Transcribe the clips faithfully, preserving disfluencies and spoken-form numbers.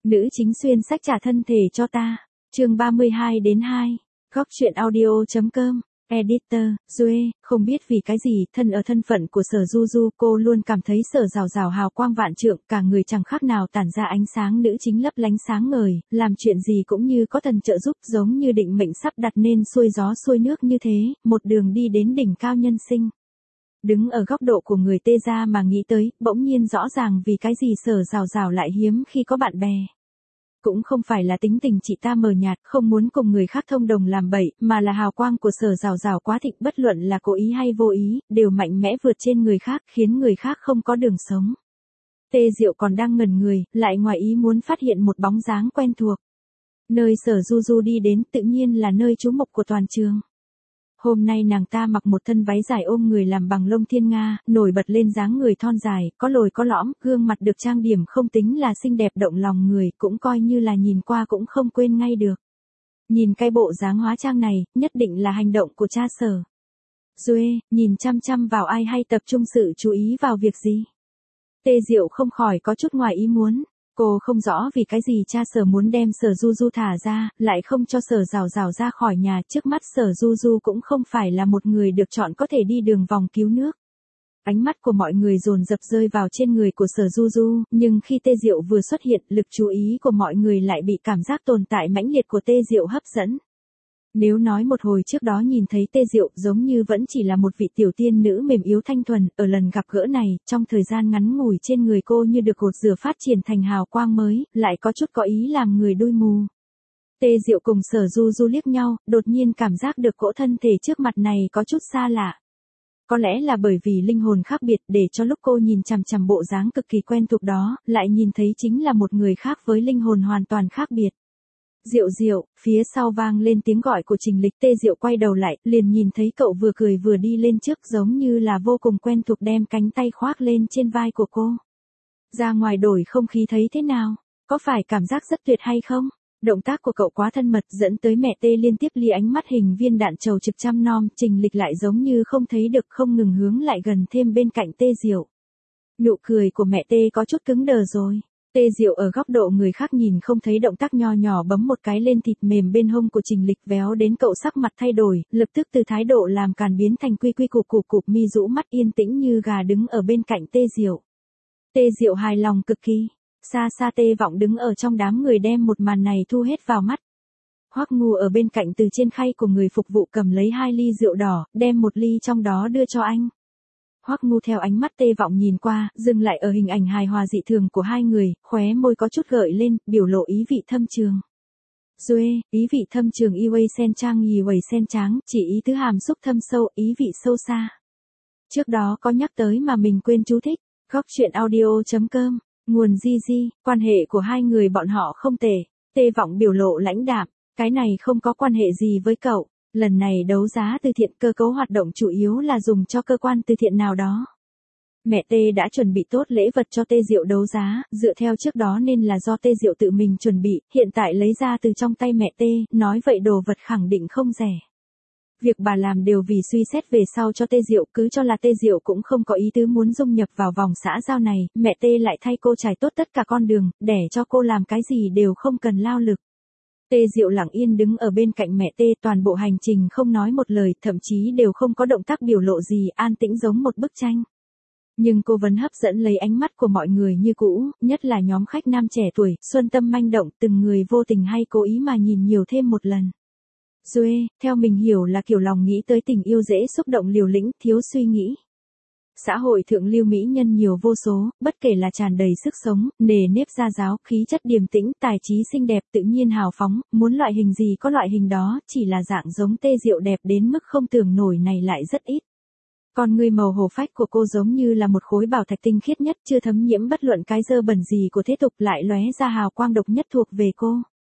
Nữ chính xuyên sách trả thân thể cho ta. Chương ba mươi hai đến hai. Góc truyện audio.com. Editor, Duê, không biết vì cái gì, thân ở thân phận của Sở Du Du, cô luôn cảm thấy Sở Rào Rào hào quang vạn trượng, cả người chẳng khác nào tản ra ánh sáng nữ chính lấp lánh sáng ngời, làm chuyện gì cũng như có thần trợ giúp, giống như định mệnh sắp đặt nên xuôi gió xuôi nước như thế, một đường đi đến đỉnh cao nhân sinh. Đứng ở góc độ của người tê gia mà nghĩ tới, bỗng nhiên rõ ràng vì cái gì Sở Rào Rào lại hiếm khi có bạn bè. Cũng không phải là tính tình chị ta mờ nhạt, không muốn cùng người khác thông đồng làm bậy, mà là hào quang của Sở Rào Rào quá thịnh, bất luận là cố ý hay vô ý, đều mạnh mẽ vượt trên người khác, khiến người khác không có đường sống. Tê Diệu còn đang ngẩn người, lại ngoài ý muốn phát hiện một bóng dáng quen thuộc. Nơi Sở Du Du đi đến tự nhiên là nơi trú mục của toàn trường. Hôm nay nàng ta mặc một thân váy dài ôm người làm bằng lông thiên nga, nổi bật lên dáng người thon dài, có lồi có lõm, gương mặt được trang điểm không tính là xinh đẹp động lòng người, cũng coi như là nhìn qua cũng không quên ngay được. Nhìn cái bộ dáng hóa trang này, nhất định là hành động của cha Sở. Duê, nhìn chăm chăm vào ai hay tập trung sự chú ý vào việc gì? Tê Diệu không khỏi có chút ngoài ý muốn. Cô không rõ vì cái gì cha Sở muốn đem Sở Du Du thả ra, lại không cho Sở Rào Rào ra khỏi nhà, trước mắt Sở Du Du cũng không phải là một người được chọn có thể đi đường vòng cứu nước. Ánh mắt của mọi người dồn dập rơi vào trên người của Sở Du Du, nhưng khi Tê Diệu vừa xuất hiện, lực chú ý của mọi người lại bị cảm giác tồn tại mãnh liệt của Tê Diệu hấp dẫn. Nếu nói một hồi trước đó nhìn thấy Tê Diệu giống như vẫn chỉ là một vị tiểu tiên nữ mềm yếu thanh thuần, ở lần gặp gỡ này, trong thời gian ngắn ngủi trên người cô như được gột rửa phát triển thành hào quang mới, lại có chút có ý làm người đôi mù. Tê Diệu cùng Sở Du Du liếc nhau, đột nhiên cảm giác được cỗ thân thể trước mặt này có chút xa lạ. Có lẽ là bởi vì linh hồn khác biệt, để cho lúc cô nhìn chằm chằm bộ dáng cực kỳ quen thuộc đó, lại nhìn thấy chính là một người khác với linh hồn hoàn toàn khác biệt. Diệu Diệu, phía sau vang lên tiếng gọi của Trình Lịch. Tê Diệu quay đầu lại, liền nhìn thấy cậu vừa cười vừa đi lên trước, giống như là vô cùng quen thuộc, đem cánh tay khoác lên trên vai của cô. Ra ngoài đổi không khí thấy thế nào? Có phải cảm giác rất tuyệt hay không? Động tác của cậu quá thân mật, dẫn tới mẹ Tê liên tiếp lia ánh mắt hình viên đạn trầu trực chăm nom. Trình Lịch lại giống như không thấy được, không ngừng hướng lại gần thêm bên cạnh Tê Diệu. Nụ cười của mẹ Tê có chút cứng đờ rồi. Tê Diệu ở góc độ người khác nhìn không thấy động tác nho nhỏ bấm một cái lên thịt mềm bên hông của Trình Lịch, véo đến cậu sắc mặt thay đổi, lập tức từ thái độ làm càn biến thành quy quy cục cục cục mi rũ mắt yên tĩnh như gà đứng ở bên cạnh Tê Diệu. Tê Diệu hài lòng cực kỳ. Xa xa Tê Vọng đứng ở trong đám người đem một màn này thu hết vào mắt. Hoắc Ngu ở bên cạnh từ trên khay của người phục vụ cầm lấy hai ly rượu đỏ, đem một ly trong đó đưa cho anh. Hoắc Ngu theo ánh mắt Tê Vọng nhìn qua, dừng lại ở hình ảnh hài hòa dị thường của hai người, khóe môi có chút gợi lên, biểu lộ ý vị thâm trường. Duê, ý vị thâm trường y wei sen trang y wei sen tráng, chỉ ý tứ hàm xúc thâm sâu, ý vị sâu xa. Trước đó có nhắc tới mà mình quên chú thích. Góc truyện audio.com. Nguồn Di Di, quan hệ của hai người bọn họ không tệ. Tê Vọng biểu lộ lãnh đạm, cái này không có quan hệ gì với cậu. Lần này đấu giá từ thiện, cơ cấu hoạt động chủ yếu là dùng cho cơ quan từ thiện nào đó. Mẹ Tê đã chuẩn bị tốt lễ vật cho Tê Diệu đấu giá, dựa theo trước đó nên là do Tê Diệu tự mình chuẩn bị, hiện tại lấy ra từ trong tay mẹ Tê, nói vậy đồ vật khẳng định không rẻ. Việc bà làm đều vì suy xét về sau cho Tê Diệu, cứ cho là Tê Diệu cũng không có ý tứ muốn dung nhập vào vòng xã giao này, mẹ Tê lại thay cô trải tốt tất cả con đường, để cho cô làm cái gì đều không cần lao lực. Tê Diệu lặng yên đứng ở bên cạnh mẹ Tê, toàn bộ hành trình không nói một lời, thậm chí đều không có động tác biểu lộ gì, an tĩnh giống một bức tranh. Nhưng cô vẫn hấp dẫn lấy ánh mắt của mọi người như cũ, nhất là nhóm khách nam trẻ tuổi, xuân tâm manh động, từng người vô tình hay cố ý mà nhìn nhiều thêm một lần. Duê, theo mình hiểu là kiểu lòng nghĩ tới tình yêu dễ xúc động liều lĩnh, thiếu suy nghĩ. Xã hội thượng lưu mỹ nhân nhiều vô số, bất kể là tràn đầy sức sống, nề nếp gia giáo, khí chất điềm tĩnh, tài trí xinh đẹp, tự nhiên hào phóng, muốn loại hình gì có loại hình đó, chỉ là dạng giống Tê Diệu đẹp đến mức không tưởng nổi này lại rất ít. Còn người màu hổ phách của cô giống như là một khối bảo thạch tinh khiết nhất, chưa thấm nhiễm bất luận cái dơ bẩn gì của thế tục, lại lóe ra hào quang độc nhất thuộc về cô.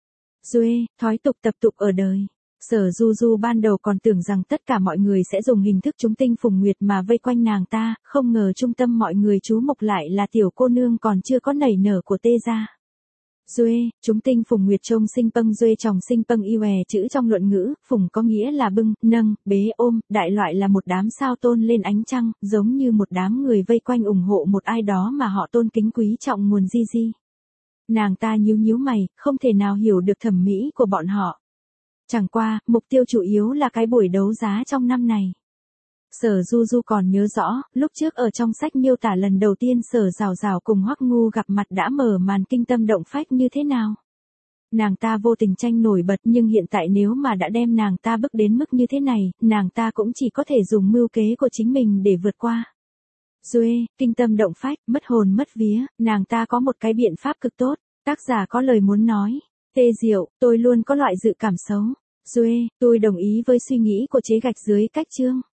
Duê, thói tục tập tục ở đời. Sở Du Du ban đầu còn tưởng rằng tất cả mọi người sẽ dùng hình thức chúng tinh phùng nguyệt mà vây quanh nàng ta, không ngờ trung tâm mọi người chú mục lại là tiểu cô nương còn chưa có nảy nở của Tê gia. Duê, chúng tinh phùng nguyệt trông sinh pâng duê chồng sinh pâng y hòe, chữ trong luận ngữ, phùng có nghĩa là bưng, nâng, bế ôm, đại loại là một đám sao tôn lên ánh trăng, giống như một đám người vây quanh ủng hộ một ai đó mà họ tôn kính quý trọng nguồn Di Di. Nàng ta nhíu nhíu mày, không thể nào hiểu được thẩm mỹ của bọn họ. Chẳng qua, mục tiêu chủ yếu là cái buổi đấu giá trong năm này. Sở Du Du còn nhớ rõ, lúc trước ở trong sách miêu tả lần đầu tiên Sở Rào Rào cùng Hoắc Ngu gặp mặt đã mở màn kinh tâm động phách như thế nào. Nàng ta vô tình tranh nổi bật, nhưng hiện tại nếu mà đã đem nàng ta bước đến mức như thế này, nàng ta cũng chỉ có thể dùng mưu kế của chính mình để vượt qua. Duê, kinh tâm động phách, mất hồn mất vía, nàng ta có một cái biện pháp cực tốt. Tác giả có lời muốn nói. Tê Diệu, tôi luôn có loại dự cảm xấu. Duê, tôi đồng ý với suy nghĩ của chế gạch dưới cách chương.